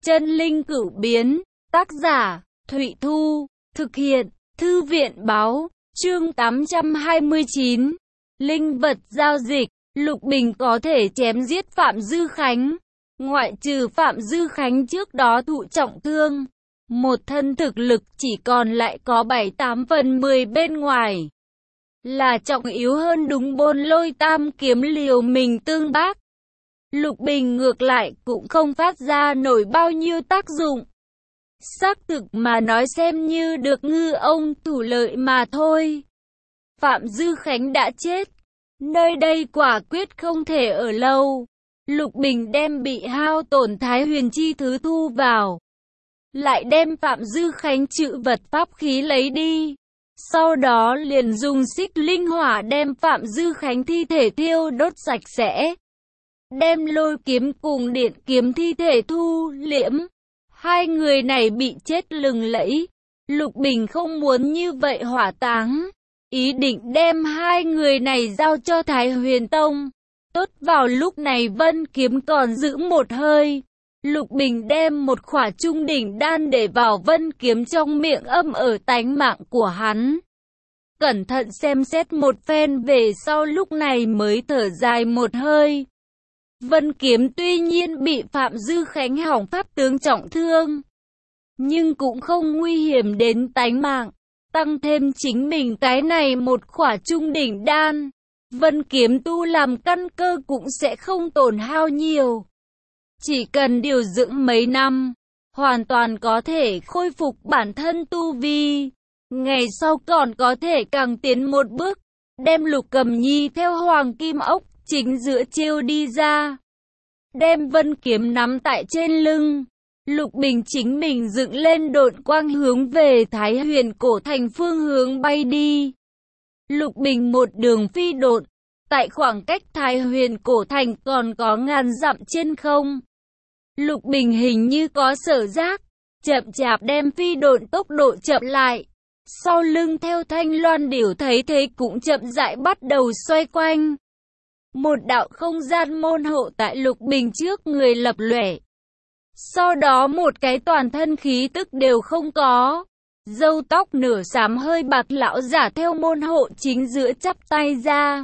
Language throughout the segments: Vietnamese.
Chân linh cửu biến, tác giả, Thụy Thu, thực hiện, Thư viện báo, chương 829. Linh vật giao dịch, Lục Bình có thể chém giết Phạm Dư Khánh. Ngoại trừ Phạm Dư Khánh trước đó thụ trọng thương, một thân thực lực chỉ còn lại có 7/8 bên ngoài. Là trọng yếu hơn đúng Bôn Lôi Tam kiếm liều mình tương bác. Lục Bình ngược lại cũng không phát ra nổi bao nhiêu tác dụng. Xác thực mà nói xem như được ngư ông thủ lợi mà thôi. Phạm Dư Khánh đã chết, nơi đây quả quyết không thể ở lâu. Lục Bình đem bị hao tổn Thái Huyền chi thứ thu vào, lại đem Phạm Dư Khánh trữ vật pháp khí lấy đi. Sau đó liền dùng xích linh hỏa đem Phạm Dư Khánh thi thể thiêu đốt sạch sẽ. Đem Lôi kiếm cùng Điện kiếm thi thể thu liễm. Hai người này bị chết lừng lẫy. Lục Bình không muốn như vậy hỏa táng, ý định đem hai người này giao cho Thái Huyền Tông. Tốt vào lúc này Vân kiếm còn giữ một hơi. Lục Bình đem một khỏa trung đỉnh đan để vào Vân kiếm trong miệng âm ở tánh mạng của hắn. Cẩn thận xem xét một phen về sau lúc này mới thở dài một hơi. Vân kiếm tuy nhiên bị Phạm Dư Khánh hỏng pháp tướng trọng thương, nhưng cũng không nguy hiểm đến tánh mạng. Tăng thêm chính mình cái này một khỏa trung đỉnh đan, Vân kiếm tu làm căn cơ cũng sẽ không tổn hao nhiều. Chỉ cần điều dưỡng mấy năm, hoàn toàn có thể khôi phục bản thân tu vi. Ngày sau còn có thể càng tiến một bước, đem Lục Cầm Nhi theo Hoàng Kim Ốc chính giữa chiêu đi ra. Đem Vân kiếm nắm tại trên lưng, Lục Bình chính mình dựng lên độn quang hướng về Thái Huyền cổ thành phương hướng bay đi. Lục Bình một đường phi độn, tại khoảng cách Thái Huyền cổ thành còn có ngàn dặm trên không. Lục Bình hình như có sở giác, chậm chạp đem phi độn tốc độ chậm lại. Sau lưng theo Thanh Loan Điểu thấy thế cũng chậm rãi bắt đầu xoay quanh. Một đạo không gian môn hộ tại Lục Bình trước người lập lòe. Sau đó một cái toàn thân khí tức đều không có, râu tóc nửa xám hơi bạc lão giả theo môn hộ chính giữa chắp tay ra.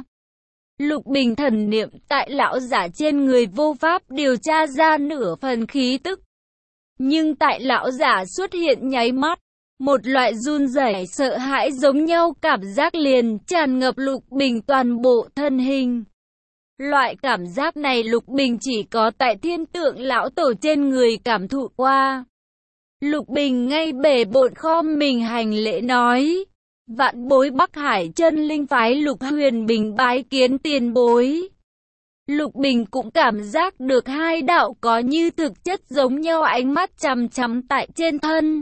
Lục Bình thần niệm tại lão giả trên người vô pháp điều tra ra nửa phần khí tức. Nhưng tại lão giả xuất hiện nháy mắt, một loại run rẩy sợ hãi giống nhau cảm giác liền tràn ngập Lục Bình toàn bộ thân hình. Loại cảm giác này Lục Bình chỉ có tại Thiên Tượng lão tổ trên người cảm thụ qua. Lục Bình ngay bề bộn khom mình hành lễ nói: Vạn bối Bắc Hải chân linh phái Lục Huyền Bình bái kiến tiền bối. Lục Bình cũng cảm giác được hai đạo có như thực chất giống nhau ánh mắt chằm chằm tại trên thân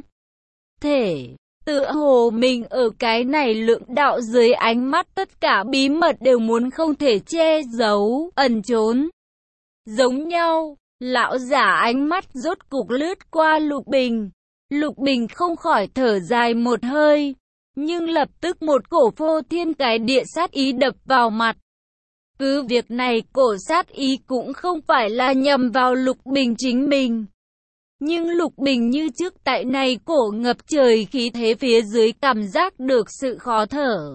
thể. Tựa hồ mình ở cái này lượng đạo dưới ánh mắt tất cả bí mật đều muốn không thể che giấu, ẩn trốn. Giống nhau, lão giả ánh mắt rốt cục lướt qua Lục Bình. Lục Bình không khỏi thở dài một hơi, nhưng lập tức một cổ phô thiên cái địa sát ý đập vào mặt. Cứ việc này cổ sát ý cũng không phải là nhằm vào Lục Bình chính mình. Nhưng Lục Bình như trước tại này cổ ngập trời khí thế phía dưới cảm giác được sự khó thở.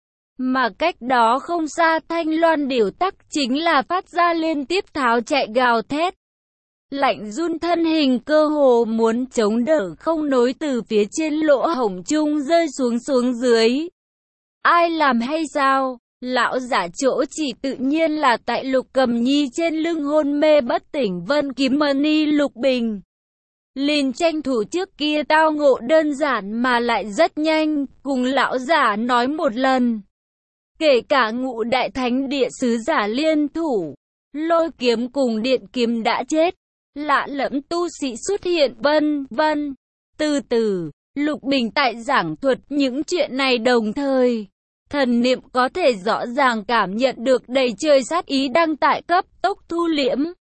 Mà cách đó không xa Thanh Loan Điểu tắc chính là phát ra liên tiếp tháo chạy gào thét. Lạnh run thân hình cơ hồ muốn chống đỡ không nối từ phía trên lỗ hổng chung rơi xuống dưới. Ai làm hay sao? Lão giả chỗ chỉ tự nhiên là tại Lục Cầm Nhi trên lưng hôn mê bất tỉnh Vân kiếm mani Lục Bình. Liền tranh thủ trước kia tao ngộ đơn giản mà lại rất nhanh, cùng lão giả nói một lần. Kể cả Ngũ Đại Thánh Địa sứ giả liên thủ, Lôi kiếm cùng Điện kiếm đã chết, lạ lẫm tu sĩ xuất hiện vân vân. Từ từ, Lục Bình tại giảng thuật những chuyện này đồng thời, thần niệm có thể rõ ràng cảm nhận được đầy trời sát ý đang tại cấp tốc thu liễm.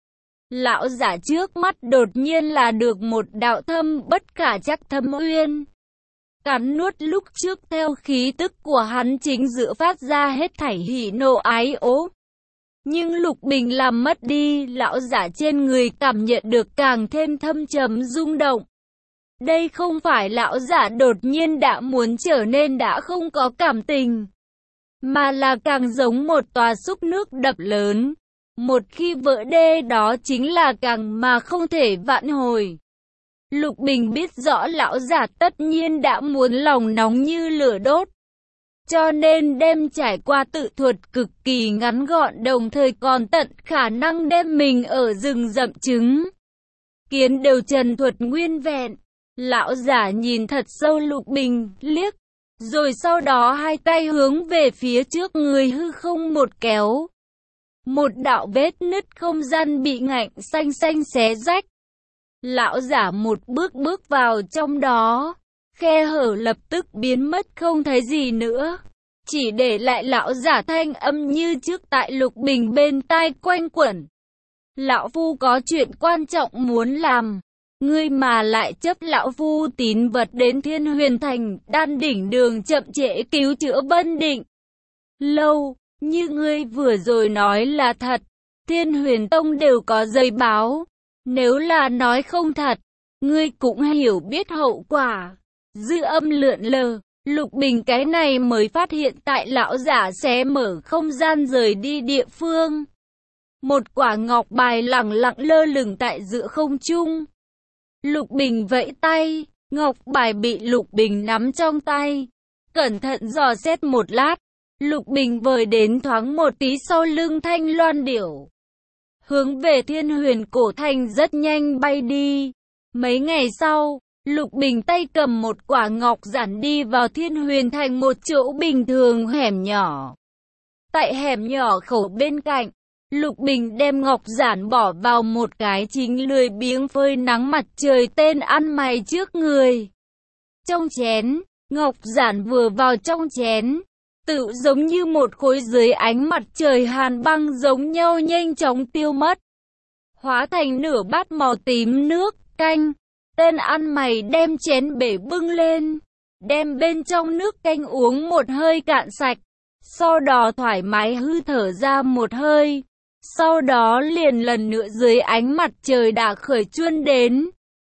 Lão giả trước mắt đột nhiên là được một đạo thâm bất khả trắc thâm uyên. Cắn nuốt lúc trước theo khí tức của hắn chính giữa phát ra hết thảy hỉ nộ ái ố. Nhưng Lục Bình làm mất đi, lão giả trên người cảm nhận được càng thêm thâm trầm rung động. Đây không phải lão giả đột nhiên đã muốn trở nên đã không có cảm tình, mà là càng giống một tòa xúc nước đập lớn. Một khi vỡ đê đó chính là càng mà không thể vãn hồi. Lục Bình biết rõ lão giả tất nhiên đã muốn lòng nóng như lửa đốt, cho nên đem trải qua tự thuật cực kỳ ngắn gọn, đồng thời còn tận khả năng đem mình ở rừng rậm chứng kiến đều trần thuật nguyên vẹn. Lão giả nhìn thật sâu Lục Bình liếc, rồi sau đó hai tay hướng về phía trước người hư không một kéo. Một đạo vết nứt không gian bị ngạnh xanh xanh xé rách. Lão giả một bước bước vào trong đó, khe hở lập tức biến mất không thấy gì nữa. Chỉ để lại lão giả thanh âm như trước tại Lục Bình bên tai quanh quẩn. Lão Phu có chuyện quan trọng muốn làm. Ngươi mà lại chấp lão Phu tín vật đến Thiên Huyền Thành, Đan Đỉnh Đường chậm trễ cứu chữa Bân Định Lâu, như ngươi vừa rồi nói là thật. Thiên Huyền Tông đều có giấy báo. Nếu là nói không thật, ngươi cũng hiểu biết hậu quả. Dư âm lượn lờ, Lục Bình cái này mới phát hiện tại lão giả xé mở không gian rời đi địa phương. Một quả ngọc bài lẳng lặng lơ lửng tại giữa không trung. Lục Bình vẫy tay, ngọc bài bị Lục Bình nắm trong tay. Cẩn thận dò xét một lát, Lục Bình vời đến thoáng một tí sau lưng Thanh Loan Điểu. Hướng về Thiên Huyền Cổ Thành rất nhanh bay đi. Mấy ngày sau, Lục Bình tay cầm một quả ngọc giản đi vào Thiên Huyền Thành, một chỗ bình thường hẻm nhỏ. Tại hẻm nhỏ khẩu bên cạnh, Lục Bình đem ngọc giản bỏ vào một cái chính lười biếng phơi nắng mặt trời tên ăn mày trước người. Trong chén, ngọc giản vừa vào trong chén, tự giống như một khối dưới ánh mặt trời hàn băng giống nhau nhanh chóng tiêu mất, hóa thành nửa bát màu tím nước canh. Tên ăn mày đem chén bể bưng lên, đem bên trong nước canh uống một hơi cạn sạch, sau đó thoải mái hư thở ra một hơi. Sau đó liền lần nữa dưới ánh mặt trời đã khởi chuôn đến.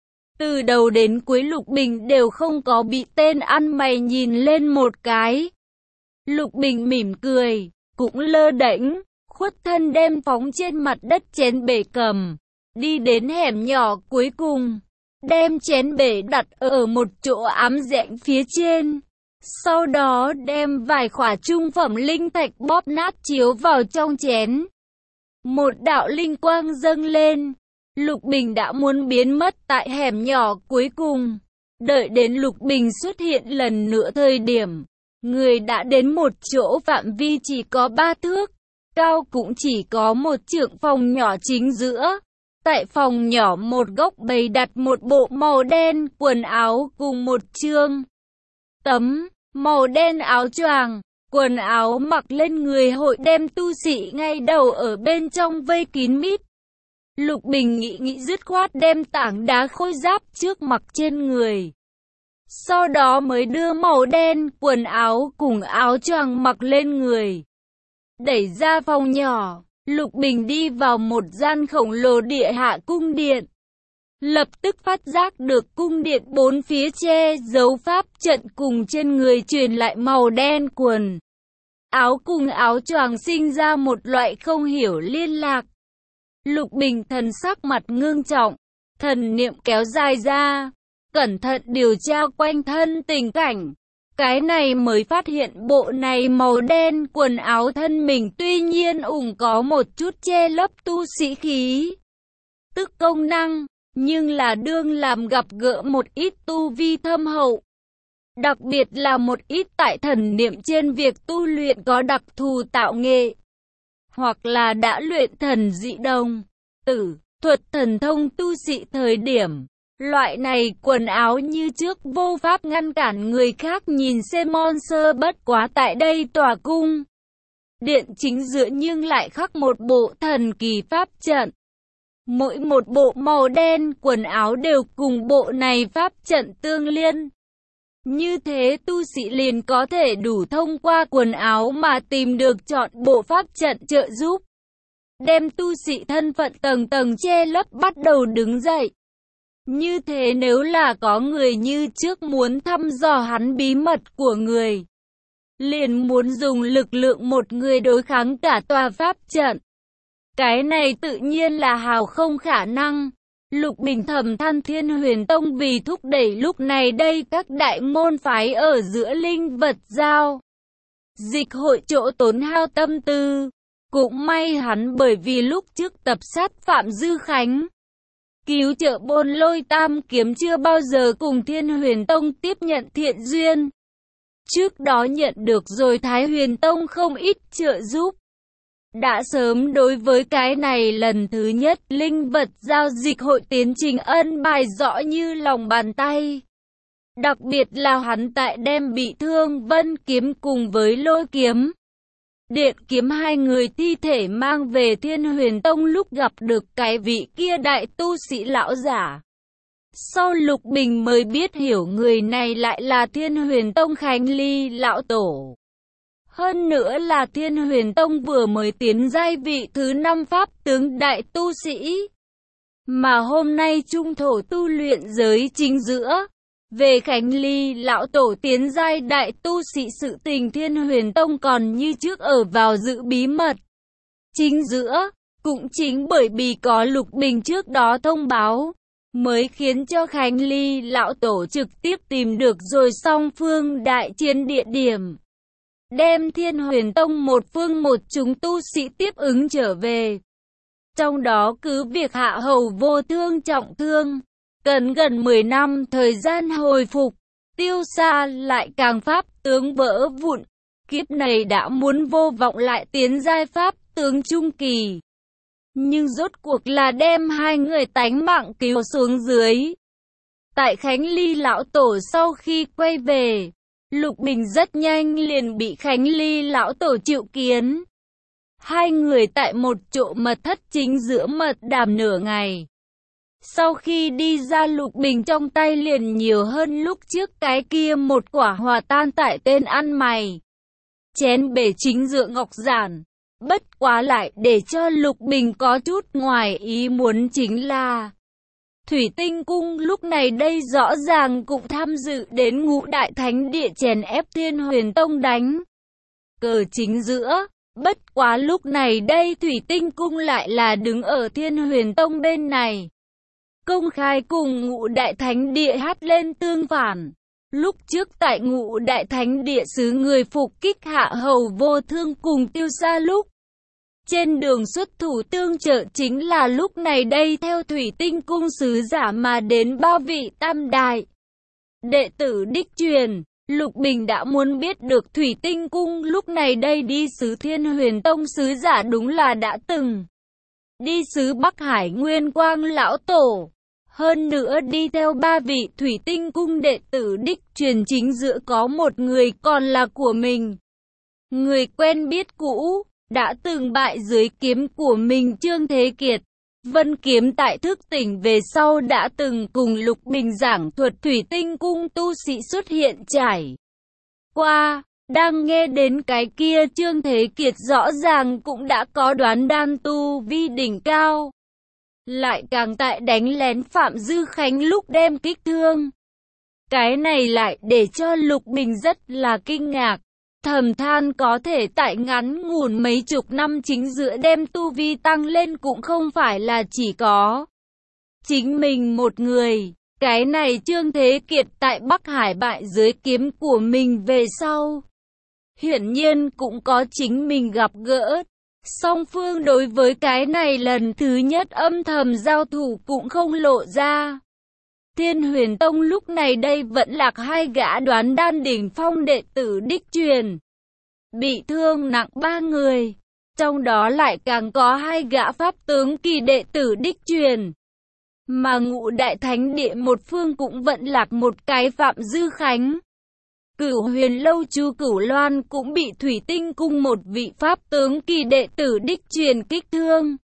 Từ đầu đến cuối Lục Bình đều không có bị tên ăn mày nhìn lên một cái. Lục Bình mỉm cười, cũng lơ đễnh, khuất thân đem phóng trên mặt đất chén bể cầm, đi đến hẻm nhỏ cuối cùng, đem chén bể đặt ở một chỗ ám rẽnh phía trên. Sau đó đem vài khỏa trung phẩm linh thạch bóp nát chiếu vào trong chén. Một đạo linh quang dâng lên, Lục Bình đã muốn biến mất tại hẻm nhỏ cuối cùng. Đợi đến Lục Bình xuất hiện lần nữa thời điểm, người đã đến một chỗ phạm vi chỉ có 3 thước, cao cũng chỉ có một trượng phòng nhỏ chính giữa. Tại phòng nhỏ một góc bày đặt một bộ màu đen quần áo cùng một chương tấm màu đen áo choàng. Quần áo mặc lên người hội đem tu sĩ ngay đầu ở bên trong vây kín mít. Lục Bình nghĩ dứt khoát đem tảng đá khôi giáp trước mặc trên người. Sau đó mới đưa màu đen quần áo cùng áo choàng mặc lên người. Đẩy ra phòng nhỏ, Lục Bình đi vào một gian khổng lồ địa hạ cung điện. Lập tức phát giác được cung điện bốn phía che giấu pháp trận cùng trên người truyền lại màu đen quần áo cùng áo choàng sinh ra một loại không hiểu liên lạc. Lục Bình thần sắc mặt ngưng trọng, thần niệm kéo dài ra, cẩn thận điều tra quanh thân tình cảnh. Cái này mới phát hiện bộ này màu đen quần áo thân mình tuy nhiên có một chút che lấp tu sĩ khí tức công năng, nhưng là đương làm gặp gỡ một ít tu vi thâm hậu. Đặc biệt là một ít tại thần niệm trên việc tu luyện có đặc thù tạo nghệ, hoặc là đã luyện thần dị đồng, tử, thuật thần thông tu sĩ thời điểm. Loại này quần áo như trước vô pháp ngăn cản người khác nhìn xem monster, bất quá tại đây tòa cung điện chính giữa nhưng lại khắc một bộ thần kỳ pháp trận. Mỗi một bộ màu đen quần áo đều cùng bộ này pháp trận tương liên. Như thế tu sĩ liền có thể đủ thông qua quần áo mà tìm được chọn bộ pháp trận trợ giúp. đem tu sĩ thân phận tầng tầng che lấp bắt đầu đứng dậy. Như thế nếu là có người như trước muốn thăm dò hắn bí mật của người, liền muốn dùng lực lượng một người đối kháng cả tòa pháp trận. Cái này tự nhiên là hào không khả năng. Lục Bình thầm than Thiên Huyền Tông vì thúc đẩy lúc này đây các đại môn phái ở giữa linh vật giao dịch hội chỗ tốn hao tâm tư. Cũng may hắn bởi vì lúc trước tập sát Phạm Dư Khánh, cứu trợ Bôn Lôi Tam Kiếm chưa bao giờ cùng Thiên Huyền Tông tiếp nhận thiện duyên. Trước đó nhận được rồi Thái Huyền Tông không ít trợ giúp. Đã sớm đối với cái này lần thứ nhất linh vật giao dịch hội tiến trình ân bài rõ như lòng bàn tay. Đặc biệt là hắn tại đem bị thương Vân Kiếm cùng với Lôi Kiếm, Điện Kiếm hai người thi thể mang về Thiên Huyền Tông lúc gặp được cái vị kia đại tu sĩ lão giả. Sau Lục Bình mới biết hiểu người này lại là Thiên Huyền Tông Khánh Ly lão tổ. Hơn nữa là Thiên Huyền Tông vừa mới tiến giai vị thứ 5 pháp tướng đại tu sĩ. Mà hôm nay trung thổ tu luyện giới chính giữa. Về Khánh Ly lão tổ tiến giai đại tu sĩ sự tình Thiên Huyền Tông còn như trước ở vào giữ bí mật. Chính giữa, cũng chính bởi vì có Lục Bình trước đó thông báo, mới khiến cho Khánh Ly lão tổ trực tiếp tìm được rồi song phương đại chiến địa điểm. Đem Thiên Huyền Tông một phương một chúng tu sĩ tiếp ứng trở về. Trong đó cứ việc Hạ Hầu Vô Thương trọng thương, cần gần 10 năm thời gian hồi phục, Tiêu Sa lại càng pháp tướng vỡ vụn. Kiếp này đã muốn vô vọng lại tiến giai pháp tướng trung kỳ. Nhưng rốt cuộc là đem hai người tánh mạng cứu xuống dưới. Tại Khánh Ly lão tổ sau khi quay về, Lục Bình rất nhanh liền bị Khánh Ly lão tổ triệu kiến. Hai người tại một chỗ mật thất chính giữa mật đàm nửa ngày. Sau khi đi ra Lục Bình trong tay liền nhiều hơn lúc trước cái kia một quả hòa tan tại tên ăn mày. Chén bể chính giữa ngọc giản. Bất quá lại để cho Lục Bình có chút ngoài ý muốn chính là Thủy Tinh Cung lúc này đây rõ ràng cũng tham dự đến Ngũ Đại Thánh Địa chèn ép Thiên Huyền Tông đánh cờ chính giữa. Bất quá lúc này đây Thủy Tinh Cung lại là đứng ở Thiên Huyền Tông bên này, công khai cùng Ngũ Đại Thánh Địa hát lên tương phản. Lúc trước tại Ngũ Đại Thánh Địa xứ người phục kích Hạ Hầu Vô Thương cùng Tiêu Sa lúc trên đường xuất thủ tương trợ chính là lúc này đây theo Thủy Tinh Cung sứ giả mà đến ba vị tam đại đệ tử đích truyền. Lục Bình đã muốn biết được Thủy Tinh Cung lúc này đây đi sứ Thiên Huyền Tông sứ giả đúng là đã từng đi sứ Bắc Hải Nguyên Quang lão tổ. Hơn nữa đi theo ba vị Thủy Tinh Cung đệ tử đích truyền chính giữa có một người còn là của mình. Người quen biết cũ, đã từng bại dưới kiếm của mình Trương Thế Kiệt. Vân Kiếm tại thức tỉnh về sau đã từng cùng Lục Bình giảng thuật Thủy Tinh Cung tu sĩ xuất hiện trải qua. Đang nghe đến cái kia Trương Thế Kiệt rõ ràng cũng đã có đoán đan tu vi đỉnh cao. Lại càng tại đánh lén Phạm Dư Khánh lúc đem kích thương. Cái này lại để cho Lục Bình rất là kinh ngạc. Thầm than có thể tại ngắn ngủn mấy chục năm chính giữa đem tu vi tăng lên cũng không phải là chỉ có chính mình một người. Cái này Trương Thế Kiệt tại Bắc Hải bại dưới kiếm của mình về sau, hiển nhiên cũng có chính mình gặp gỡ. Song phương đối với cái này lần thứ nhất âm thầm giao thủ cũng không lộ ra. Thiên Huyền Tông lúc này đây vẫn lạc hai gã đoán đan đỉnh phong đệ tử đích truyền, bị thương nặng 3 người, trong đó lại càng có hai gã pháp tướng kỳ đệ tử đích truyền. Mà Ngũ Đại Thánh Địa một phương cũng vẫn lạc một cái Phạm Dư Khánh. Cửu Huyền Lâu Chu Cửu Loan cũng bị Thủy Tinh Cung một vị pháp tướng kỳ đệ tử đích truyền kích thương.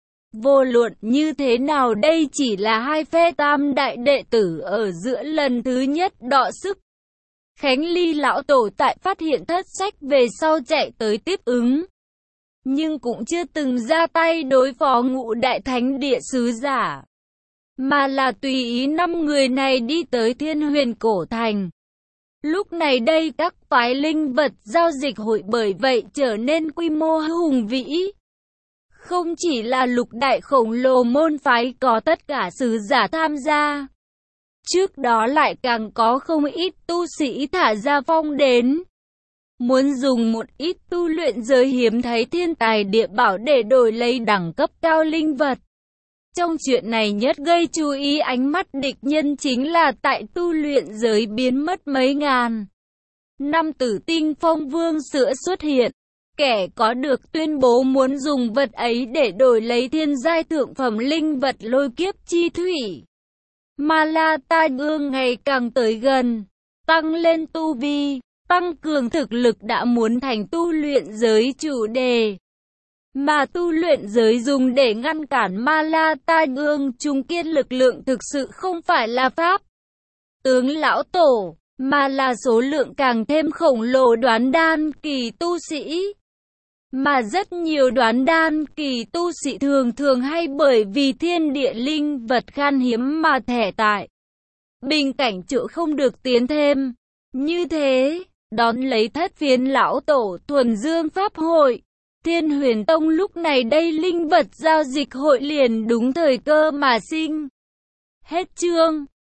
Vô luận như thế nào đây chỉ là hai phe tam đại đệ tử ở giữa lần thứ nhất đọ sức. Khánh Ly lão tổ tại phát hiện thất sách về sau chạy tới tiếp ứng. nhưng cũng chưa từng ra tay đối phó Ngũ Đại Thánh Địa sứ giả, mà là tùy ý 5 người này đi tới Thiên Huyền Cổ Thành. Lúc này đây các phái linh vật giao dịch hội bởi vậy trở nên quy mô hùng vĩ. Không chỉ là lục đại khổng lồ môn phái có tất cả sứ giả tham gia. Trước đó lại càng có không ít tu sĩ thả ra phong đến. Muốn dùng một ít tu luyện giới hiếm thấy thiên tài địa bảo để đổi lấy đẳng cấp cao linh vật. Trong chuyện này nhất gây chú ý ánh mắt địch nhân chính là tại tu luyện giới biến mất mấy ngàn năm Tử Tinh Phong Vương sữa xuất hiện. Kẻ có được tuyên bố muốn dùng vật ấy để đổi lấy thiên giai thượng phẩm linh vật lôi kiếp chi thủy. Ma La Tai Ương ngày càng tới gần, tăng lên tu vi, tăng cường thực lực đã muốn thành tu luyện giới chủ đề. Mà tu luyện giới dùng để ngăn cản Ma La Tai Ương trung kiên lực lượng thực sự không phải là pháp tướng lão tổ, mà là số lượng càng thêm khổng lồ đoán đan kỳ tu sĩ. Mà rất nhiều đoán đan kỳ tu sĩ thường hay bởi vì thiên địa linh vật khan hiếm mà thẻ tại bình cảnh chỗ không được tiến thêm. Như thế, đón lấy Thất Phiến lão tổ thuần dương pháp hội, Thiên Huyền Tông lúc này đây linh vật giao dịch hội liền đúng thời cơ mà sinh. Hết chương.